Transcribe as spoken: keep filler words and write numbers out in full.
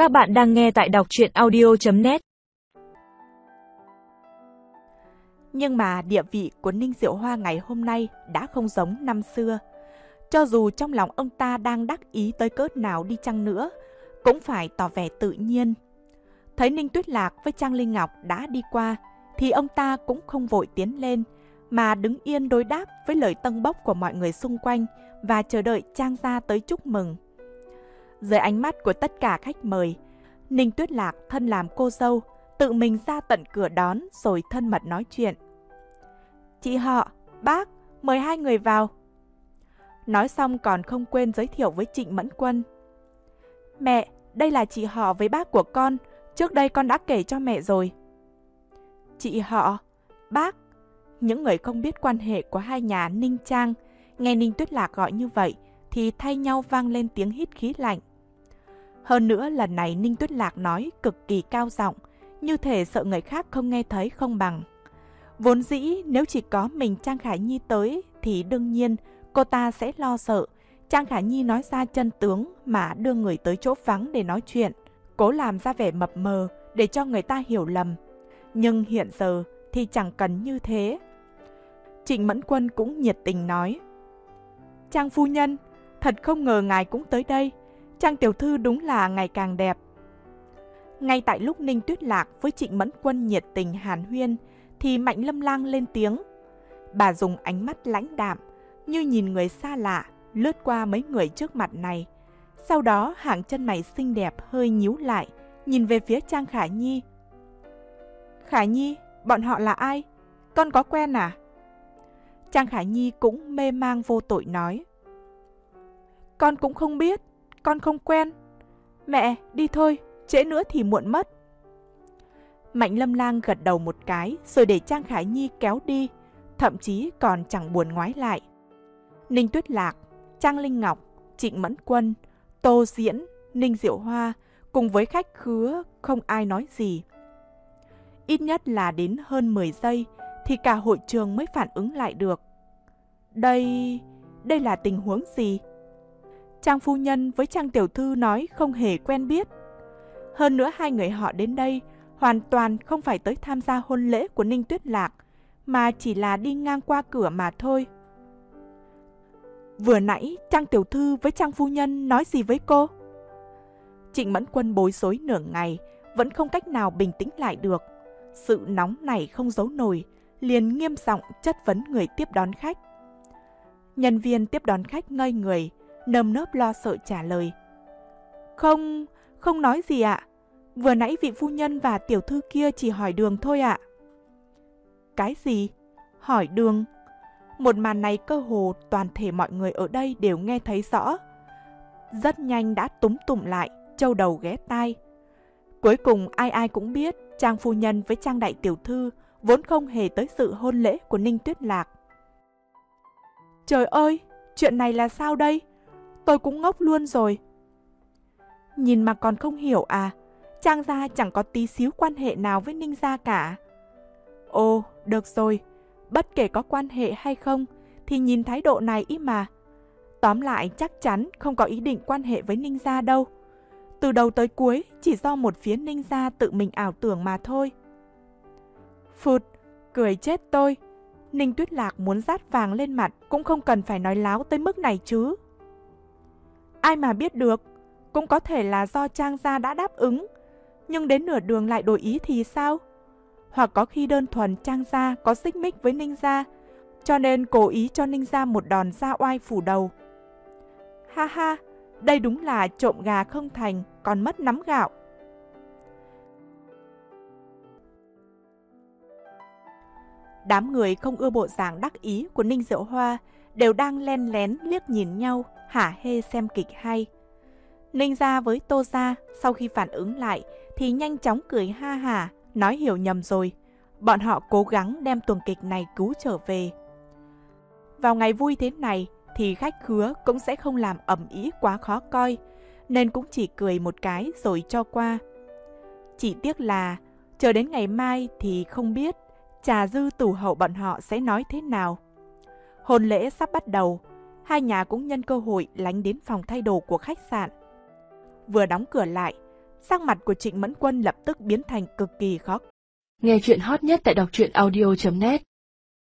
Các bạn đang nghe tại đọc truyện audio chấm net. Nhưng mà địa vị của Ninh Diệu Hoa ngày hôm nay đã không giống năm xưa. Cho dù trong lòng ông ta đang đắc ý tới cỡ nào đi chăng nữa, cũng phải tỏ vẻ tự nhiên. Thấy Ninh Tuyết Lạc với Trang Linh Ngọc đã đi qua, thì ông ta cũng không vội tiến lên, mà đứng yên đối đáp với lời tâng bốc của mọi người xung quanh và chờ đợi Trang gia tới chúc mừng. Dưới ánh mắt của tất cả khách mời, Ninh Tuyết Lạc thân làm cô dâu, tự mình ra tận cửa đón rồi thân mật nói chuyện. Chị họ, bác, mời hai người vào. Nói xong còn không quên giới thiệu với Trịnh Mẫn Quân. Mẹ, đây là chị họ với bác của con, trước đây con đã kể cho mẹ rồi. Chị họ, bác, những người không biết quan hệ của hai nhà Ninh Trang, nghe Ninh Tuyết Lạc gọi như vậy thì thay nhau vang lên tiếng hít khí lạnh. Hơn nữa lần này Ninh Tuyết Lạc nói cực kỳ cao giọng, như thể sợ người khác không nghe thấy không bằng. Vốn dĩ nếu chỉ có mình Trang Khả Nhi tới thì đương nhiên cô ta sẽ lo sợ Trang Khả Nhi nói ra chân tướng mà đưa người tới chỗ vắng để nói chuyện, cố làm ra vẻ mập mờ để cho người ta hiểu lầm. Nhưng hiện giờ thì chẳng cần như thế. Trịnh Mẫn Quân cũng nhiệt tình nói. Trang phu nhân, thật không ngờ ngài cũng tới đây. Trang tiểu thư đúng là ngày càng đẹp. Ngay tại lúc Ninh Tuyết Lạc với Trịnh Mẫn Quân nhiệt tình hàn huyên, thì Mạnh Lâm Lang lên tiếng. Bà dùng ánh mắt lãnh đạm, như nhìn người xa lạ, lướt qua mấy người trước mặt này. Sau đó hàng chân mày xinh đẹp hơi nhíu lại, nhìn về phía Trang Khả Nhi. Khả Nhi, bọn họ là ai? Con có quen à? Trang Khả Nhi cũng mê mang vô tội nói. Con cũng không biết, con không quen. Mẹ, đi thôi, trễ nữa thì muộn mất. Mạnh Lâm Lang gật đầu một cái rồi để Trang Khả Nhi kéo đi, thậm chí còn chẳng buồn ngoái lại. Ninh Tuyết Lạc, Trang Linh Ngọc, Trịnh Mẫn Quân, Tô Diễn, Ninh Diệu Hoa cùng với khách khứa không ai nói gì. Ít nhất là đến hơn mười giây thì cả hội trường mới phản ứng lại được. Đây... đây là tình huống gì? Trang phu nhân với Trang tiểu thư nói không hề quen biết. Hơn nữa hai người họ đến đây hoàn toàn không phải tới tham gia hôn lễ của Ninh Tuyết Lạc, mà chỉ là đi ngang qua cửa mà thôi. Vừa nãy Trang tiểu thư với Trang phu nhân nói gì với cô? Trịnh Mẫn Quân bối rối nửa ngày, vẫn không cách nào bình tĩnh lại được. Sự nóng này không giấu nổi, liền nghiêm giọng chất vấn người tiếp đón khách. Nhân viên tiếp đón khách ngây người, nơm nớp lo sợ trả lời. Không, không nói gì ạ. Vừa nãy vị phu nhân và tiểu thư kia chỉ hỏi đường thôi ạ. Cái gì? Hỏi đường? Một màn này cơ hồ toàn thể mọi người ở đây đều nghe thấy rõ. Rất nhanh đã túm tụm lại, châu đầu ghé tai. Cuối cùng ai ai cũng biết Trang phu nhân với Trang đại tiểu thư vốn không hề tới sự hôn lễ của Ninh Tuyết Lạc. Trời ơi, chuyện này là sao đây? Tôi cũng ngốc luôn rồi. Nhìn mà còn không hiểu à? Trang gia chẳng có tí xíu quan hệ nào với Ninh gia cả. Ồ, được rồi. Bất kể có quan hệ hay không thì nhìn thái độ này ý mà. Tóm lại chắc chắn không có ý định quan hệ với Ninh gia đâu. Từ đầu tới cuối chỉ do một phía Ninh gia tự mình ảo tưởng mà thôi. Phụt, cười chết tôi. Ninh Tuyết Lạc muốn dát vàng lên mặt cũng không cần phải nói láo tới mức này chứ. Ai mà biết được, cũng có thể là do Trang gia đã đáp ứng, nhưng đến nửa đường lại đổi ý thì sao? Hoặc có khi đơn thuần Trang gia có xích mích với Ninh gia, cho nên cố ý cho Ninh gia một đòn ra oai phủ đầu. Ha ha, đây đúng là trộm gà không thành, còn mất nắm gạo. Đám người không ưa bộ dạng đắc ý của Ninh Diệu Hoa đều đang len lén liếc nhìn nhau, hả hê xem kịch hay. Ninh gia với Tô gia sau khi phản ứng lại thì nhanh chóng cười ha hả, nói hiểu nhầm rồi. Bọn họ cố gắng đem tuồng kịch này cứu trở về. Vào ngày vui thế này thì khách khứa cũng sẽ không làm ầm ĩ quá khó coi, nên cũng chỉ cười một cái rồi cho qua. Chỉ tiếc là chờ đến ngày mai thì không biết Trà Dư Tửu Hậu bọn họ sẽ nói thế nào. Hôn lễ sắp bắt đầu, hai nhà cũng nhân cơ hội lánh đến phòng thay đồ của khách sạn. Vừa đóng cửa lại, Sắc mặt của Trịnh Mẫn Quân lập tức biến thành cực kỳ khó. Nghe chuyện hot nhất tại đọc truyện audio chấm net